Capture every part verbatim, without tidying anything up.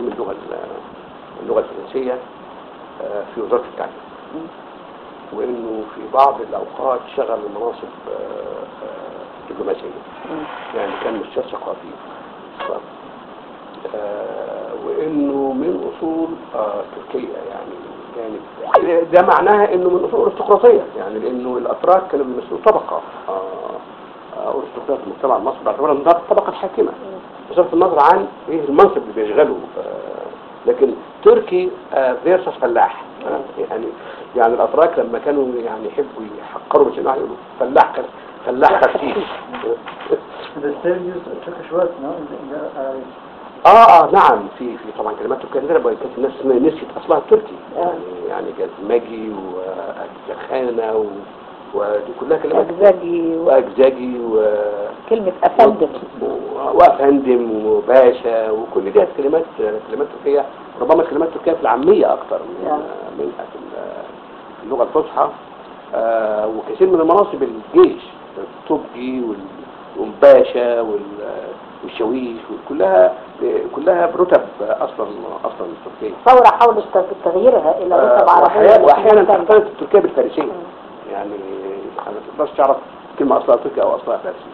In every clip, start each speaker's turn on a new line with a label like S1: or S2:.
S1: تعليم اللغه اللغه الفرنسيه في وزاره التعليم، وانه في بعض الاوقات شغل مناصب دبلوماسيه، يعني كان مستشار ثقافي، وانه من اصول تركيه، يعني يعني ده معناها انه من اصول ارستقراطيه، يعني لانه الاتراك كانوا بيمثلوا طبقه ارستقراطيه في المجتمع المصري باعتبارها من الطبقه الحاكمه بصرف النظر عن ايه المنصب اللي بيشغله. لكن تركي فيرسس فلاح، يعني يعني الاتراك لما كانوا يعني يحبوا يحقروا بس يقولوا فلاح فلاح خفيف. اه اه نعم، في في طبعا كلمات تركيه كانت الناس نسيت اصلها التركي، يعني يعني جزمجي واجزخانه ودي كلها كلمات
S2: اجزاجي
S1: واجزاجي
S2: وكلمه افندم
S1: وافندم وباشا وكل دي كلمات كلمات تركيه، ربما كلمات تركيه في العاميه اكثر من من اللغه الفصحى. آه وكثير من المناصب الجيش الطبي والباشا والشويش كلها كلها برتب اصلا اصلا تركيه.
S2: ثوره حاولت تغييرها الى رتب عربيه،
S1: واحيانا تختلط التركيه بالفارسيه، يعني ما تقدرش تعرف كلمه اصلها تركي او اصلها فارسي.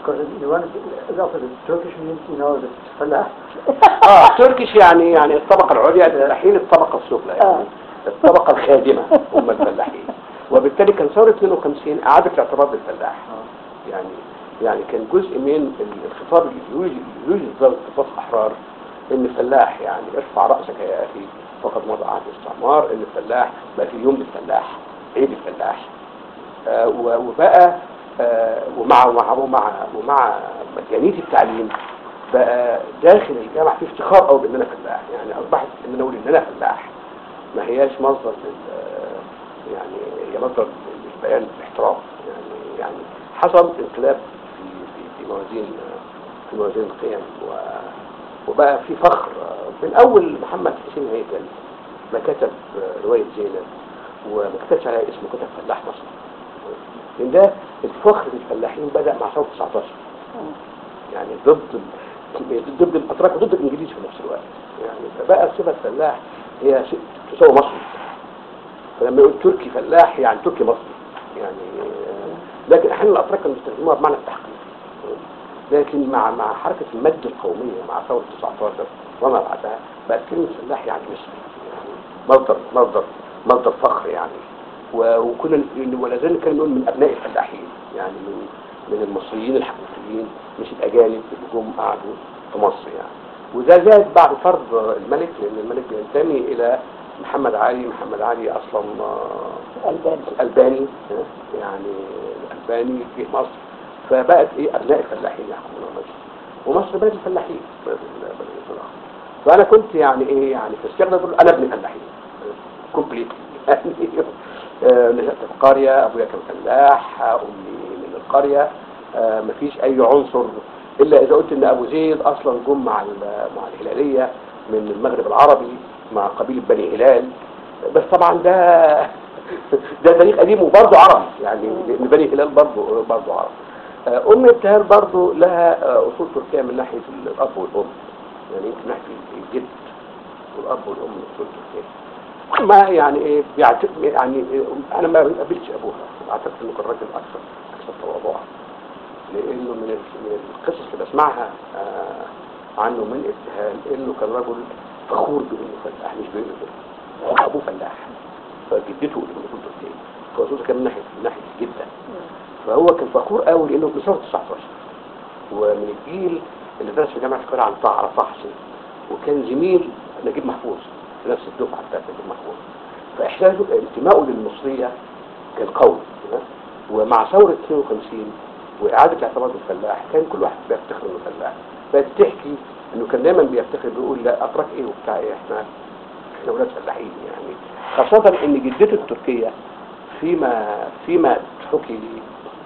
S1: اه تركيش يعني يعني الطبقه العليا، الفلاحين الطبقه السفلى، يعني الطبقه الخادمه هم الفلاحين. وبالتالي كان ثوره اثنين وخمسين اعاده الاعتراف بالفلاح، يعني يعني كان جزء من الخطاب اللي يوجد ضد اتفاق احرار ان الفلاح يعني ارفع راسك يا اخي فقد مضى عهد الاستعمار، ان الفلاح بقى في يوم للفلاح، عيد الفلاح. آه وبقى آه ومع ومع ومع ومع مجانيه التعليم بقى داخل الجامعه في افتخار قوي بان انا فلاح، يعني اصبحت ان انا اقول ان انا فلاح ما هياش مصدر يعني هي مصدر للبيان الاحترام. يعني يعني حصل انقلاب في في في موازين في موازين القيم، وبقى في فخر من اول محمد حسين هيكل ما كتب روايه زينب وما كتبش عليها اسمه، كتب فلاح مصر. لان ده الفخر للفلاحين بدا مع ثوره تسعة عشر، يعني ضد ضد الاتراك وضد الانجليز في نفس الوقت، يعني فبقى صفه الفلاح هي تساوي مصري. فلما يقول تركي فلاح يعني تركي مصري، يعني لكن احيانا الاتراك كانوا بيستخدموها بمعنى التحقيق. لكن مع مع حركه المد القوميه مع ثوره تسعة عشر وما بعدها بقت كلمه فلاح يعني مصري، يعني مصدر مصدر مصدر فخر يعني. وكنا ولا زال كان نقول من ابناء الفلاحين، يعني من من المصريين الحقيقيين مش الاجانب اللي جم قعدوا في مصر يعني. وده زاد بعد فرض الملك، لان الملك بينتمي الى محمد علي. محمد علي اصلا
S2: الباني
S1: الباني يعني الباني في مصر، فبقت ايه ابناء الفلاحين يحكمون مصر، ومصر بلد الفلاحين بلد الفلاحين. فانا كنت يعني ايه يعني في السياق ده انا ابن فلاحين كومبليت، يعني نشأت في قريه، ابويا كان فلاح، امي من القريه، آه مفيش اي عنصر الا اذا قلت ان ابو زيد اصلا جم مع مع الهلاليه من المغرب العربي مع قبيله بني هلال، بس طبعا ده ده تاريخ قديم وبرضه عربي، يعني لان بني هلال برضه برضه عربي. آه ام ابتهال برضه لها آه اصول تركيه من ناحيه الاب والام، يعني يمكن ناحيه الجد والاب والام من اصول تركيه. ما يعني ايه يعني إيه انا ما قابلتش ابوها، اعتقد انه كان راجل اكثر اكثر تواضعا، لانه من من القصص اللي بسمعها آه عنه من ابتهال انه كان رجل فخور بانه فلاح مش بانه ابوه فلاح، فجدته اللي من تركيا فاسوسه كان من ناحيه من ناحيه جدا، فهو كان فخور قوي لانه في ثوره تسعة عشر ومن الجيل اللي درس في جامعه القاهره عن طه على طه حسين، وكان زميل نجيب محفوظ في نفس الدفعه بتاعت نجيب محفوظ، فاحساسه انتمائه للمصريه كان قوي. ومع ثوره اثنين وخمسين واعاده الاعتراف بالفلاح كان كل واحد بيفتخر انه فلاح، فبتحكي انه كان دايما بيفتخر بيقول لا اتراك ايه وبتاع ايه، احنا احنا ولاد فلاحين يعني. خاصه ان جدته التركيه فيما فيما حكي لي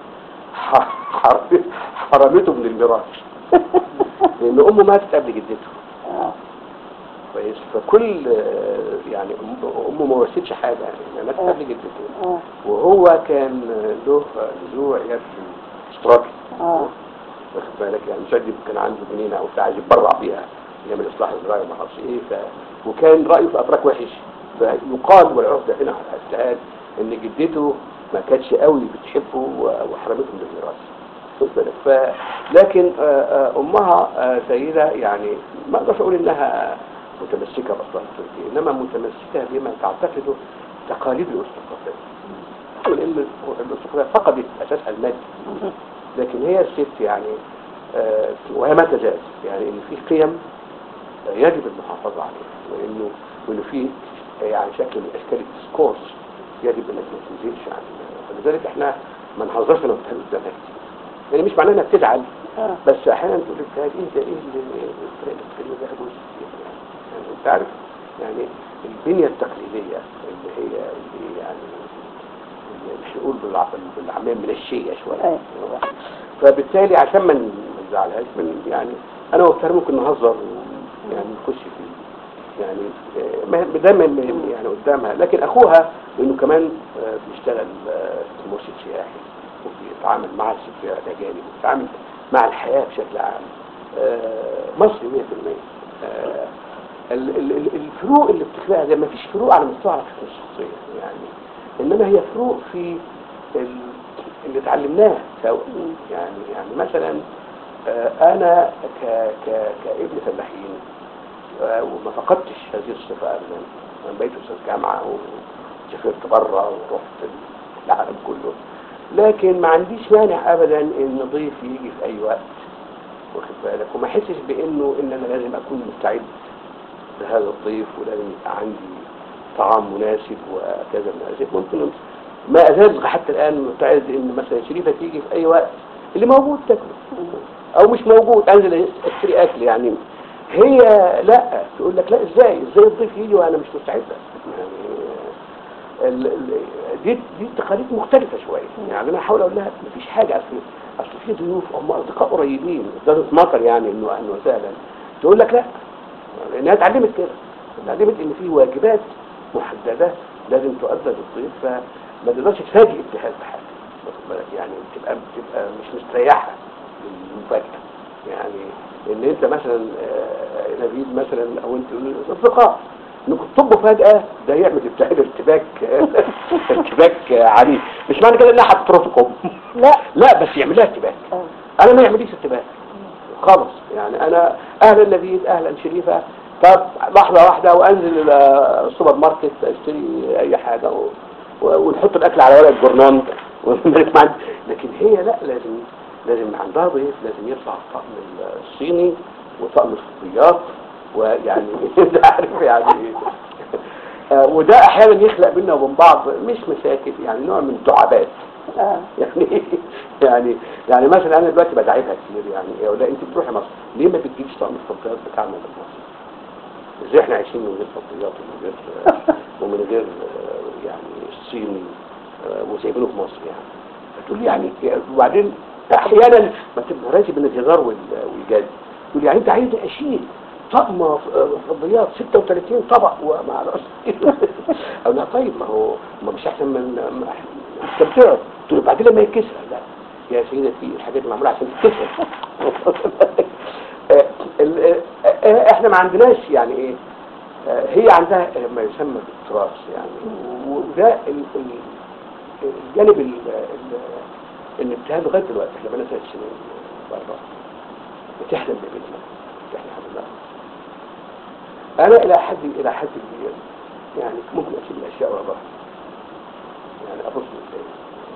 S1: حرمته من الميراث لان امه ماتت قبل جدته كويس، فكل يعني امه ما ورثتش حاجه، يعني ماتت قبل جدته، وهو كان له له عيال اشتراكي واخد بالك، يعني مش كان عنده جنينه او بتاع يتبرع بيها يعمل اصلاح الزراعي وما اعرفش ايه ف... وكان رايه في اتراك وحش، فيقال والعهده هنا على الاجتهاد ان جدته ما كانتش قوي بتحبه وحرمته من الميراث. ف لكن امها سيده يعني ما اقدرش اقول انها متمسكه باصلها التركي، انما متمسكه بما تعتقده تقاليد الارستقراطيه، لان الارستقراطيه فقدت اساسها المادي، لكن هي الست يعني وهي ما تزال يعني ان في قيم يجب المحافظه عليها، وانه وانه في يعني شكل من اشكال الديسكورس يجب انك ما تنزلش عنه. فلذلك احنا ما نهزرش لو بتهز قدامها كتير، يعني مش معناه انها بتزعل
S2: آه.
S1: بس احيانا تقول لك ايه ده ايه اللي الطريقه الكلمه ده ابوس يعني. يعني انت عارف يعني البنيه التقليديه اللي هي اللي يعني مش نقول بالعاميه من الشيء شويه
S2: أيوة.
S1: فبالتالي عشان ما نزعلهاش من يعني انا وقتها ممكن نهزر يعني نخش فيه يعني دايما يعني قدامها، لكن اخوها لانه كمان بيشتغل في مرشد سياحي وبيتعامل مع السفراء الاجانب وبيتعامل مع الحياه بشكل عام مصري مية بالمية. الفروق اللي بتخلقها ده ما فيش فروق على مستوى علاقتنا الشخصيه يعني، انما هي فروق في اللي اتعلمناه سوا يعني. يعني مثلا انا ك ك كابن فلاحين وما فقدتش هذه الصفه ابدا، انا بقيت استاذ جامعه وسافرت بره ورحت العالم كله، لكن ما عنديش مانع ابدا ان ضيف يجي في اي وقت واخد بالك وما احسش بانه ان انا لازم اكون مستعد لهذا الضيف ولازم يبقى عندي طعام مناسب وكذا مناسب. ممكن ما ازال حتى الان مستعد ان مثلا شريفه تيجي في اي وقت اللي موجود تاكله او مش موجود انزل اشتري اكل يعني. هي لا تقول لك لا ازاي ازاي الضيف يجي وانا مش مستعده يعني. ال ال دي دي تقاليد مختلفه شويه يعني. انا احاول اقول لها مفيش حاجه اصل اصل في ضيوف هم اصدقاء قريبين ده مطر يعني انه اهلا وسهلا، تقول لك لا لانها اتعلمت كده، اتعلمت ان في واجبات محدده لازم تؤدى للضيف، فما تقدرش تفاجئ الجهاز بحاجه واخد بالك يعني، تبقى تبقى مش مستريحه للمفاجاه يعني. ان انت مثلا نبيل مثلا او انت اصدقاء انكم تطبوا فجاه ده يعمل ابتعاد ارتباك ارتباك عنيف، مش معنى كده انها هتطردكم
S2: لا
S1: لا بس يعمل لها ارتباك. انا ما يعمليش ارتباك خالص يعني. انا اهلا نبيل اهلا شريفه طب لحظه واحده وانزل السوبر ماركت اشتري اي حاجه و... ونحط الاكل على ورق الجورنال لكن هي لا لازم لازم عندها ضيف لازم يطلع الطقم الصيني وطقم الفطريات ويعني انت عارف يعني وده احيانا يخلق بينا وبين بعض مش مشاكل يعني نوع من الدعابات يعني يعني يعني مثلا انا دلوقتي بدعيبها كتير يعني لا انت بتروحي مصر ليه ما بتجيبش طقم الفطريات بتاعنا من مصر؟ ازاي احنا عايشين من غير فطريات ومن غير ومن غير يعني الصيني وسايبينه في مصر يعني؟ فتقول لي يعني وبعدين احيانا ما تبقى راسب من الهزار والجد تقول لي يعني انت عايز اشيل طقم فضيات ستة وثلاثين طبق ومع راسي او لا طيب ما هو ما مش احسن من التبتير تقول بعدين لما يتكسر لا يا سيدتي الحاجات اللي معموله عشان تتكسر احنا ما عندناش يعني ايه هي عندها ما يسمى بالتراث يعني وده الجانب الابتهال لغايه دلوقتي احنا بقالنا ثلاث سنين بره بتحلم ببيتنا بتحلم ببيتنا. انا الى حد الى حد كبير يعني ممكن اسيب الاشياء ورا يعني ابص ازاي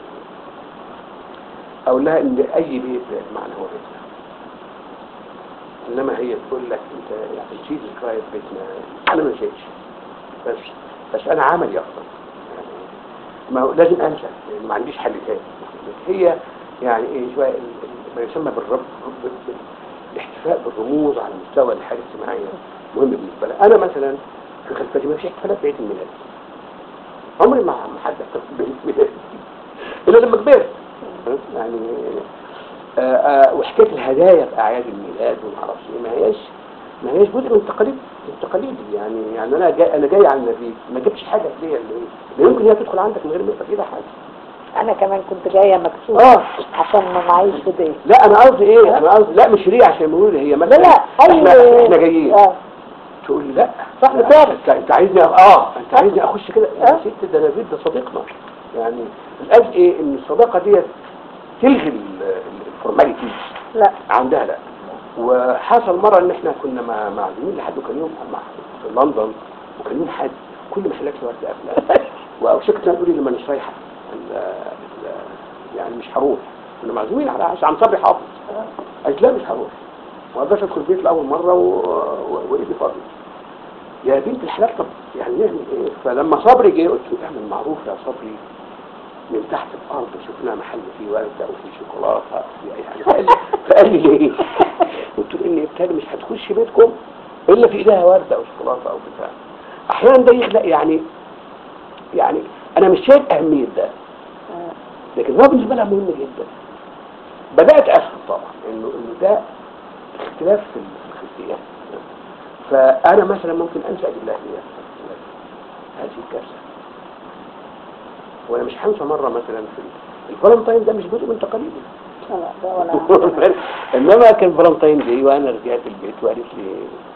S1: اقول لها ان اي بيت معنى هو بيتنا، انما هي تقول لك انت يعني تشيل ذكريات بيتنا انا ما نسيتش بس بس انا عملي افضل يعني ما هو لازم انسى يعني ما عنديش حل تاني. هي يعني ايه شويه ما يسمى بالربط الاحتفاء بالرموز على مستوى الحاله الاجتماعيه مهم بالنسبه لها. انا مثلا في خلفيتي ما فيش احتفالات بعيد الميلاد عمري ما حد احتفل بعيد الميلاد الا لما كبرت يعني آآ آآ وحكايه الهدايا في اعياد الميلاد وما اعرفش ايه ما هياش ما هياش جزء من التقاليد التقاليد يعني يعني انا جاي انا جاي على النبي ما جبتش حاجه ليا اللي لا يمكن هي تدخل عندك من غير ما يبقى في ايدها حاجه
S2: انا كمان كنت جايه مكسوفه
S1: اه
S2: عشان ما معيش هديه.
S1: لا انا قصدي ايه انا قصدي لا مش ليه عشان نقول هي مثلا
S2: لا لا
S1: احنا,
S2: اي
S1: احنا جايين
S2: اه
S1: تقول لي لا
S2: صح
S1: لا،
S2: كده.
S1: انت انت عايزني أ- اه انت عايزني اخش كده يا
S2: آه.
S1: ست ده نبيل ده صديقنا يعني. القصد ايه ان الصداقه ديت تلغي الفورماليتيز
S2: لا
S1: عندها لا. وحصل مره ان احنا كنا مع معزومين لحد وكان يوم مع في لندن وكان يوم حد كل محلات الورد قافله واوشكت تقولي لما مش رايحه ال- ال- يعني مش هروح. كنا معزومين على عشان عم صبري حافظ قالت لا مش هروح ما اقدرش ادخل البيت لاول مره وايدي فاضيه يا بنت الحلال. طب يعني نعمل ايه؟ فلما صبري جه قلت له اعمل معروف يا صبري من تحت الارض شوف لنا محل فيه ورده او فيه شوكولاته او فيه اي حاجه. فقال لي فقال لي ليه؟ قلت له اني بالتالي مش هتخش بيتكم الا في ايديها ورده او شوكولاته او بتاع. احيانا ده يخلق يعني يعني انا مش شايف اهميه ده لكن هو بالنسبه لها مهم جدا. بدات افهم طبعا انه انه ده اختلاف في الخلفيات. فانا مثلا ممكن انسى اجيب لها هديه هذه الكارثه. وانا مش هنسى مره مثلا في الفالنتين ده مش جزء من تقاليدي
S2: لا ده ولا
S1: انما كان فالنتين دي وانا رجعت البيت وقالت لي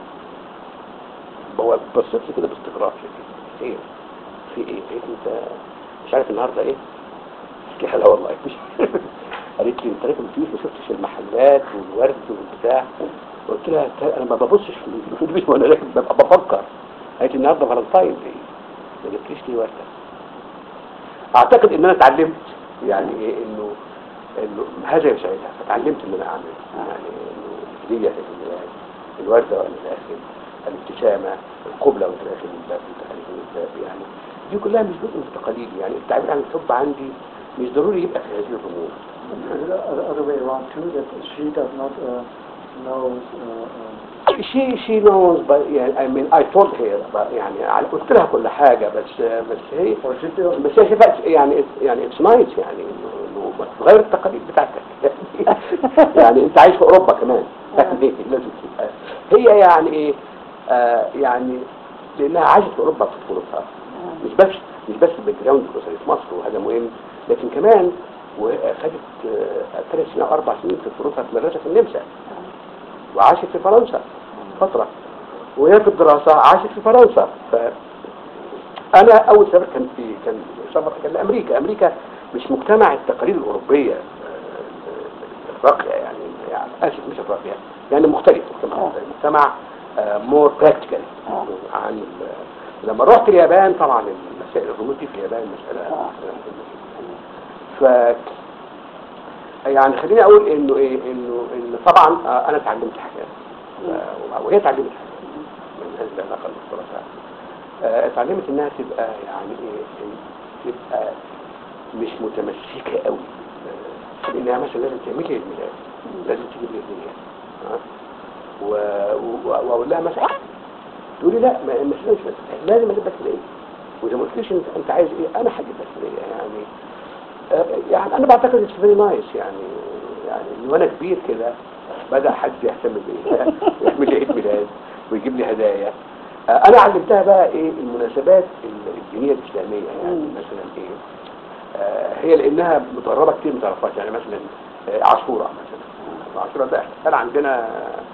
S1: هو بصيت لي كده باستغراب كده ايه في ايه قالت لي انت مش عارف النهارده ايه؟ قلت لها لا والله مش قالت لي انت راكب فيه ما شفتش المحلات والورد والبتاع. قلت لها انا ما ببصش في الفلوس وانا راكب ببقى بفكر. قالت لي النهارده فالنتين دي ما جبتليش ليه ورده. اعتقد ان انا اتعلمت يعني ايه انه انه هذا يساعدها فتعلمت ان انا اعمل يعني انه الهديه في الميلاد الورده وانا داخل الابتسامه القبله وانت داخل الباب وانت خارج من الباب يعني دي كلها مش جزء من التقاليد. يعني التعبير عن الحب عندي مش ضروري يبقى في هذه الامور.
S3: The other way around too, that she does not uh, know. Uh, uh,
S1: she she knows but يعني I mean I told her but يعني قلت لها كل حاجه بس بس هي بس هي شايفه يعني يعني اتس نايس يعني انه تغير التقاليد بتاعتك يعني انت عايش في اوروبا كمان يعني لازم تبقى هي يعني ايه آه يعني لانها عاشت في اوروبا في طفولتها مش بس مش بس الباك جراوند الاسري في مصر وهذا مهم لكن كمان وخدت ثلاث سنين او اربع سنين في طفولتها في مدرسه في النمسا وعاشت في فرنسا فترة وهي في الدراسة عاشت في فرنسا. فأنا أول سفر كان في كان سفر كان لأمريكا. أمريكا مش مجتمع التقاليد الأوروبية الراقية يعني يعني آسف مش الراقية يعني مختلف مجتمع مجتمع مور براكتيكال عن لما رحت اليابان. طبعا المسائل الرومانتية في اليابان مسألة ف يعني خليني اقول انه ايه انه انه طبعا انا اتعلمت حاجات وهي اتعلمت حاجات من هذه العلاقه المشتركه. اتعلمت انها تبقى يعني ايه تبقى مش متمسكه قوي لانها مثلا لازم تعمل لي الميلاد لازم تجيب لي هديه واقول لها مثلا تقول لي لا المساله مش لازم اجيب لك هديه واذا ما قلتليش انت عايز ايه انا هجيب لك هديه يعني يعني انا بعتقد اتس فيري نايس يعني يعني وانا كبير كده بدا حد يهتم بيا يعمل لي عيد ميلاد ويجيب لي هدايا. انا علمتها بقى ايه المناسبات الدينيه الاسلاميه يعني مثلا ايه هي لانها متقربه كتير من تعرفات يعني مثلا عاشوراء مثلا عاشوراء ده احتفال عندنا